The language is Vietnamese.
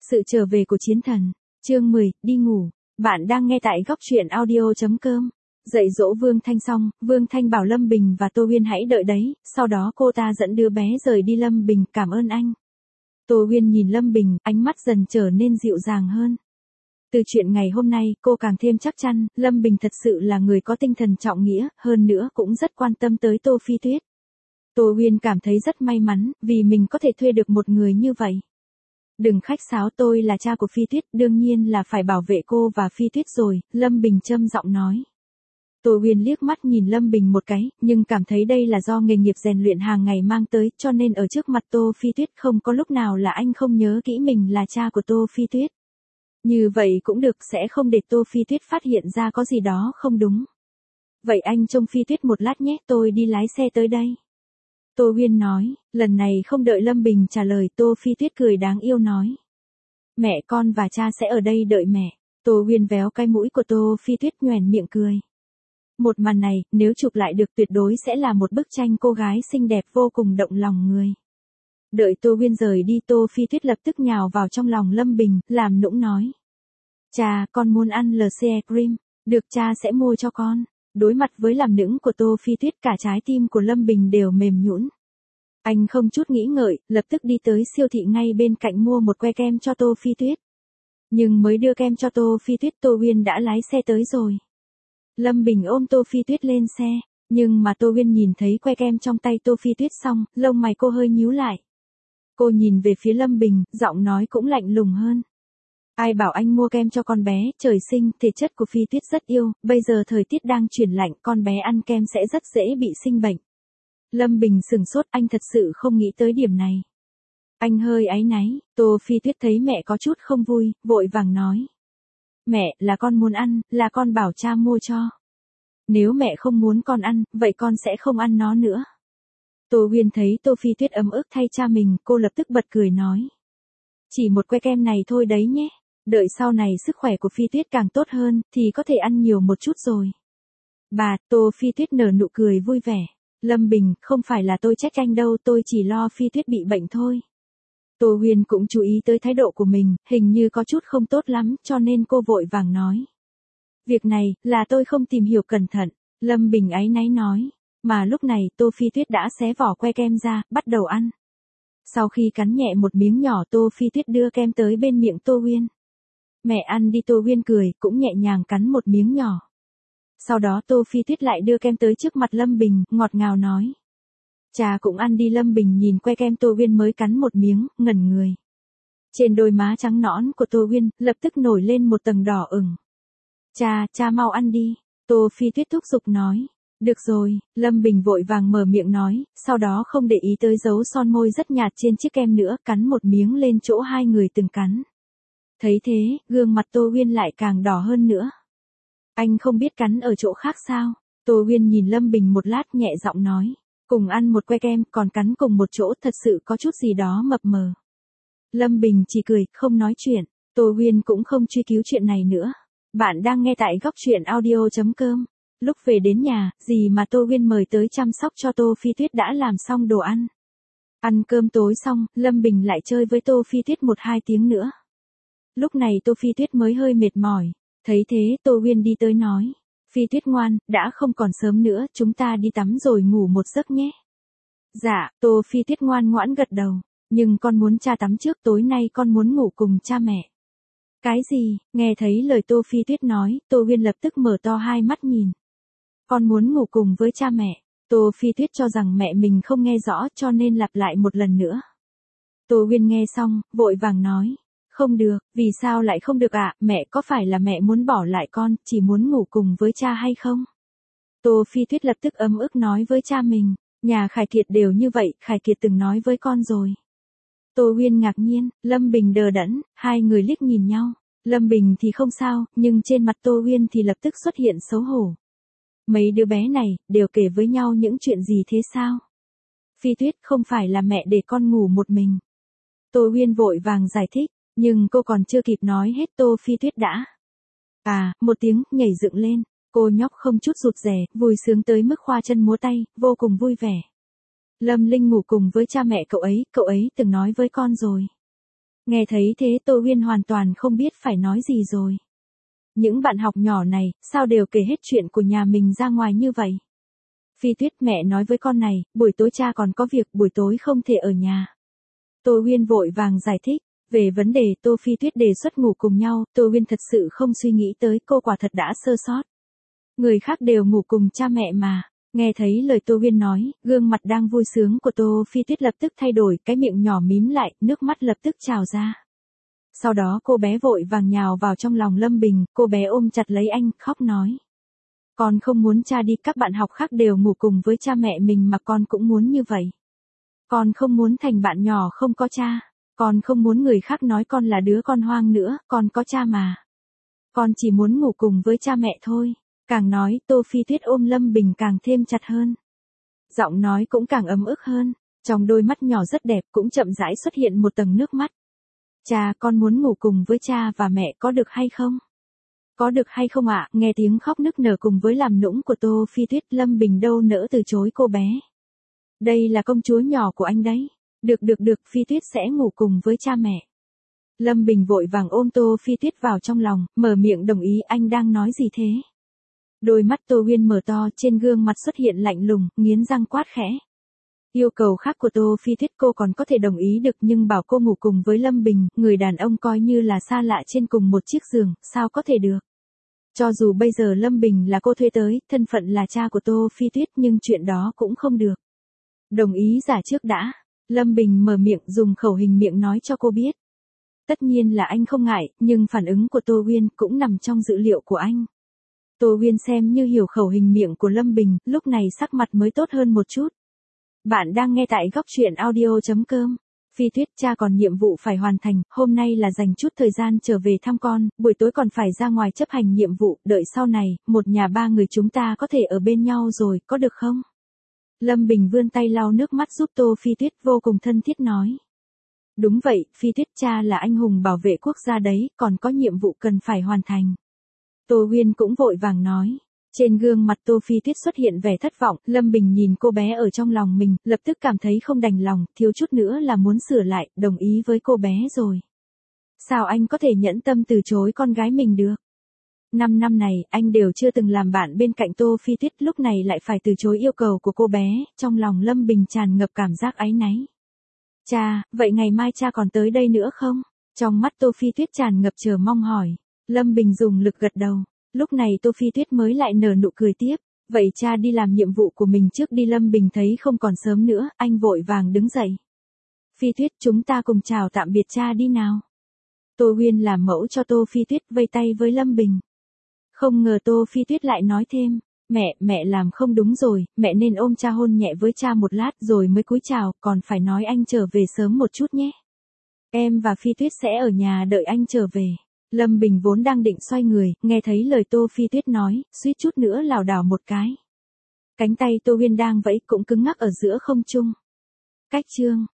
Sự trở về của chiến thần. Chương 10, đi ngủ. Bạn đang nghe tại góc truyện audio.com. Dạy dỗ Vương Thanh xong, Vương Thanh bảo Lâm Bình và Tô Huyên hãy đợi đấy, sau đó cô ta dẫn đứa bé rời đi. Lâm Bình, cảm ơn anh. Tô Huyên nhìn Lâm Bình, ánh mắt dần trở nên dịu dàng hơn. Từ chuyện ngày hôm nay, cô càng thêm chắc chắn, Lâm Bình thật sự là người có tinh thần trọng nghĩa, hơn nữa cũng rất quan tâm tới Tô Phi Tuyết. Tô Huyên cảm thấy rất may mắn, vì mình có thể thuê được một người như vậy. Đừng khách sáo, tôi là cha của Phi Tuyết, đương nhiên là phải bảo vệ cô và Phi Tuyết rồi, Lâm Bình trầm giọng nói. Tô Huyên liếc mắt nhìn Lâm Bình một cái, nhưng cảm thấy đây là do nghề nghiệp rèn luyện hàng ngày mang tới, cho nên ở trước mặt Tô Phi Tuyết không có lúc nào là anh không nhớ kỹ mình là cha của Tô Phi Tuyết. Như vậy cũng được, sẽ không để Tô Phi Tuyết phát hiện ra có gì đó không đúng. Vậy anh trông Phi Tuyết một lát nhé, tôi đi lái xe tới đây. Tô Huyên nói, lần này không đợi Lâm Bình trả lời, Tô Phi Tuyết cười đáng yêu nói. Mẹ con và cha sẽ ở đây đợi mẹ. Tô Huyên véo cái mũi của Tô Phi Tuyết nhoẻn miệng cười. Một màn này, nếu chụp lại được tuyệt đối sẽ là một bức tranh cô gái xinh đẹp vô cùng động lòng người. Đợi Tô Huyên rời đi, Tô Phi Tuyết lập tức nhào vào trong lòng Lâm Bình, làm nũng nói. Cha, con muốn ăn LCE cream, được cha sẽ mua cho con. Đối mặt với làm nũng của Tô Phi Tuyết, cả trái tim của Lâm Bình đều mềm nhũn. Anh không chút nghĩ ngợi, lập tức đi tới siêu thị ngay bên cạnh mua một que kem cho Tô Phi Tuyết. Nhưng mới đưa kem cho Tô Phi Tuyết, Tô Huyên đã lái xe tới rồi. Lâm Bình ôm Tô Phi Tuyết lên xe, nhưng mà Tô Huyên nhìn thấy que kem trong tay Tô Phi Tuyết xong, lông mày cô hơi nhíu lại. Cô nhìn về phía Lâm Bình, giọng nói cũng lạnh lùng hơn. Ai bảo anh mua kem cho con bé, trời sinh, thể chất của Phi Tuyết rất yêu, bây giờ thời tiết đang chuyển lạnh, con bé ăn kem sẽ rất dễ bị sinh bệnh. Lâm Bình sửng sốt, anh thật sự không nghĩ tới điểm này. Anh hơi áy náy, Tô Phi Tuyết thấy mẹ có chút không vui, vội vàng nói. Mẹ, là con muốn ăn, là con bảo cha mua cho. Nếu mẹ không muốn con ăn, vậy con sẽ không ăn nó nữa. Tô Huyên thấy Tô Phi Tuyết ấm ức thay cha mình, cô lập tức bật cười nói. Chỉ một que kem này thôi đấy nhé. Đợi sau này sức khỏe của Phi Tuyết càng tốt hơn, thì có thể ăn nhiều một chút rồi. Bà, Tô Phi Tuyết nở nụ cười vui vẻ. Lâm Bình, không phải là tôi trách anh đâu, tôi chỉ lo Phi Tuyết bị bệnh thôi. Tô Huyên cũng chú ý tới thái độ của mình, hình như có chút không tốt lắm, cho nên cô vội vàng nói. Việc này, là tôi không tìm hiểu cẩn thận, Lâm Bình áy náy nói. Mà lúc này, Tô Phi Tuyết đã xé vỏ que kem ra, bắt đầu ăn. Sau khi cắn nhẹ một miếng nhỏ, Tô Phi Tuyết đưa kem tới bên miệng Tô Huyên. Mẹ ăn đi, Tô Huyên cười, cũng nhẹ nhàng cắn một miếng nhỏ. Sau đó Tô Phi Tuyết lại đưa kem tới trước mặt Lâm Bình, ngọt ngào nói. Cha cũng ăn đi. Lâm Bình nhìn que kem Tô Huyên mới cắn một miếng, ngẩn người. Trên đôi má trắng nõn của Tô Huyên, lập tức nổi lên một tầng đỏ ửng. Cha mau ăn đi, Tô Phi Tuyết thúc giục nói. Được rồi, Lâm Bình vội vàng mở miệng nói, sau đó không để ý tới dấu son môi rất nhạt trên chiếc kem nữa, cắn một miếng lên chỗ hai người từng cắn. Thấy thế, gương mặt Tô Huyên lại càng đỏ hơn nữa. Anh không biết cắn ở chỗ khác sao? Tô Huyên nhìn Lâm Bình một lát, nhẹ giọng nói. Cùng ăn một que kem, còn cắn cùng một chỗ, thật sự có chút gì đó mập mờ. Lâm Bình chỉ cười, không nói chuyện. Tô Huyên cũng không truy cứu chuyện này nữa. Bạn đang nghe tại góc truyện audio.com. Lúc về đến nhà, dì mà Tô Huyên mời tới chăm sóc cho Tô Phi Tuyết đã làm xong đồ ăn. Ăn cơm tối xong, Lâm Bình lại chơi với Tô Phi Tuyết 1-2 tiếng nữa. Lúc này Tô Phi Tuyết mới hơi mệt mỏi. Thấy thế, Tô Huyên đi tới nói. Phi Tuyết ngoan, đã không còn sớm nữa, chúng ta đi tắm rồi ngủ một giấc nhé. Dạ, Tô Phi Tuyết ngoan ngoãn gật đầu. Nhưng con muốn cha tắm trước, tối nay con muốn ngủ cùng cha mẹ. Cái gì? Nghe thấy lời Tô Phi Tuyết nói, Tô Huyên lập tức mở to hai mắt nhìn. Con muốn ngủ cùng với cha mẹ. Tô Phi Tuyết cho rằng mẹ mình không nghe rõ, cho nên lặp lại một lần nữa. Tô Huyên nghe xong, vội vàng nói. Không được, vì sao lại không được ạ? Mẹ có phải là mẹ muốn bỏ lại con, chỉ muốn ngủ cùng với cha hay không? Tô Phi Tuyết lập tức ấm ức nói với cha mình. Nhà Khải Kiệt đều như vậy, Khải Kiệt từng nói với con rồi. Tô Huyên ngạc nhiên, Lâm Bình đờ đẫn, hai người liếc nhìn nhau. Lâm Bình thì không sao, nhưng trên mặt Tô Huyên thì lập tức xuất hiện xấu hổ. Mấy đứa bé này, đều kể với nhau những chuyện gì thế sao? Phi Tuyết, không phải là mẹ để con ngủ một mình. Tô Huyên vội vàng giải thích, nhưng cô còn chưa kịp nói hết Tô Phi Tuyết đã. Một tiếng, nhảy dựng lên, cô nhóc không chút rụt rè, vui sướng tới mức khoa chân múa tay, vô cùng vui vẻ. Lâm Linh ngủ cùng với cha mẹ cậu ấy từng nói với con rồi. Nghe thấy thế Tô Huyên hoàn toàn không biết phải nói gì rồi. Những bạn học nhỏ này, sao đều kể hết chuyện của nhà mình ra ngoài như vậy? Phi Tuyết, mẹ nói với con này, buổi tối cha còn có việc, buổi tối không thể ở nhà. Tô Huyên vội vàng giải thích. Về vấn đề Tô Phi Tuyết đề xuất ngủ cùng nhau, Tô Huyên thật sự không suy nghĩ tới, cô quả thật đã sơ sót. Người khác đều ngủ cùng cha mẹ mà. Nghe thấy lời Tô Huyên nói, gương mặt đang vui sướng của Tô Phi Tuyết lập tức thay đổi, cái miệng nhỏ mím lại, nước mắt lập tức trào ra. Sau đó cô bé vội vàng nhào vào trong lòng Lâm Bình, cô bé ôm chặt lấy anh, khóc nói. Con không muốn cha đi, các bạn học khác đều ngủ cùng với cha mẹ mình mà con cũng muốn như vậy. Con không muốn thành bạn nhỏ không có cha. Con không muốn người khác nói con là đứa con hoang nữa, con có cha mà. Con chỉ muốn ngủ cùng với cha mẹ thôi. Càng nói, Tô Phi Tuyết ôm Lâm Bình càng thêm chặt hơn. Giọng nói cũng càng ấm ức hơn. Trong đôi mắt nhỏ rất đẹp cũng chậm rãi xuất hiện một tầng nước mắt. Cha, con muốn ngủ cùng với cha và mẹ, có được hay không? Có được hay không ạ? Nghe tiếng khóc nức nở cùng với làm nũng của Tô Phi Tuyết, Lâm Bình đâu nỡ từ chối cô bé. Đây là công chúa nhỏ của anh đấy. Được, Phi Tuyết sẽ ngủ cùng với cha mẹ. Lâm Bình vội vàng ôm Tô Phi Tuyết vào trong lòng, mở miệng đồng ý. Anh đang nói gì thế? Đôi mắt Tô Huyên mở to, trên gương mặt xuất hiện lạnh lùng, nghiến răng quát khẽ. Yêu cầu khác của Tô Phi Tuyết cô còn có thể đồng ý được, nhưng bảo cô ngủ cùng với Lâm Bình, người đàn ông coi như là xa lạ trên cùng một chiếc giường, sao có thể được? Cho dù bây giờ Lâm Bình là cô thuê tới, thân phận là cha của Tô Phi Tuyết, nhưng chuyện đó cũng không được. Đồng ý giả trước đã. Lâm Bình mở miệng dùng khẩu hình miệng nói cho cô biết. Tất nhiên là anh không ngại, nhưng phản ứng của Tô Huyên cũng nằm trong dữ liệu của anh. Tô Huyên xem như hiểu khẩu hình miệng của Lâm Bình, lúc này sắc mặt mới tốt hơn một chút. Bạn đang nghe tại góc truyện audio.com. Phi Tuyết, cha còn nhiệm vụ phải hoàn thành, hôm nay là dành chút thời gian trở về thăm con, buổi tối còn phải ra ngoài chấp hành nhiệm vụ, đợi sau này, một nhà ba người chúng ta có thể ở bên nhau rồi, có được không? Lâm Bình vươn tay lau nước mắt giúp Tô Phi Tuyết, vô cùng thân thiết nói. Đúng vậy, Phi Tuyết, cha là anh hùng bảo vệ quốc gia đấy, còn có nhiệm vụ cần phải hoàn thành. Tô Huyên cũng vội vàng nói. Trên gương mặt Tô Phi Tuyết xuất hiện vẻ thất vọng, Lâm Bình nhìn cô bé ở trong lòng mình, lập tức cảm thấy không đành lòng, thiếu chút nữa là muốn sửa lại, đồng ý với cô bé rồi. Sao anh có thể nhẫn tâm từ chối con gái mình được? 5 năm này, anh đều chưa từng làm bạn bên cạnh Tô Phi Tuyết, lúc này lại phải từ chối yêu cầu của cô bé, trong lòng Lâm Bình tràn ngập cảm giác áy náy. Cha, vậy ngày mai cha còn tới đây nữa không? Trong mắt Tô Phi Tuyết tràn ngập chờ mong hỏi. Lâm Bình dùng lực gật đầu. Lúc này Tô Phi Tuyết mới lại nở nụ cười tiếp. Vậy cha đi làm nhiệm vụ của mình trước đi. Lâm Bình thấy không còn sớm nữa, anh vội vàng đứng dậy. Phi Tuyết, chúng ta cùng chào tạm biệt cha đi nào. Tô Huyên làm mẫu cho Tô Phi Tuyết, vây tay với Lâm Bình. Không ngờ Tô Phi Tuyết lại nói thêm. Mẹ làm không đúng rồi, mẹ nên ôm cha hôn nhẹ với cha một lát rồi mới cúi chào, còn phải nói anh trở về sớm một chút nhé. Em và Phi Tuyết sẽ ở nhà đợi anh trở về. Lâm Bình vốn đang định xoay người, nghe thấy lời Tô Phi Tuyết nói, suýt chút nữa lảo đảo một cái. Cánh tay Tô Huyên đang vẫy cũng cứng ngắc ở giữa không trung. Cách chương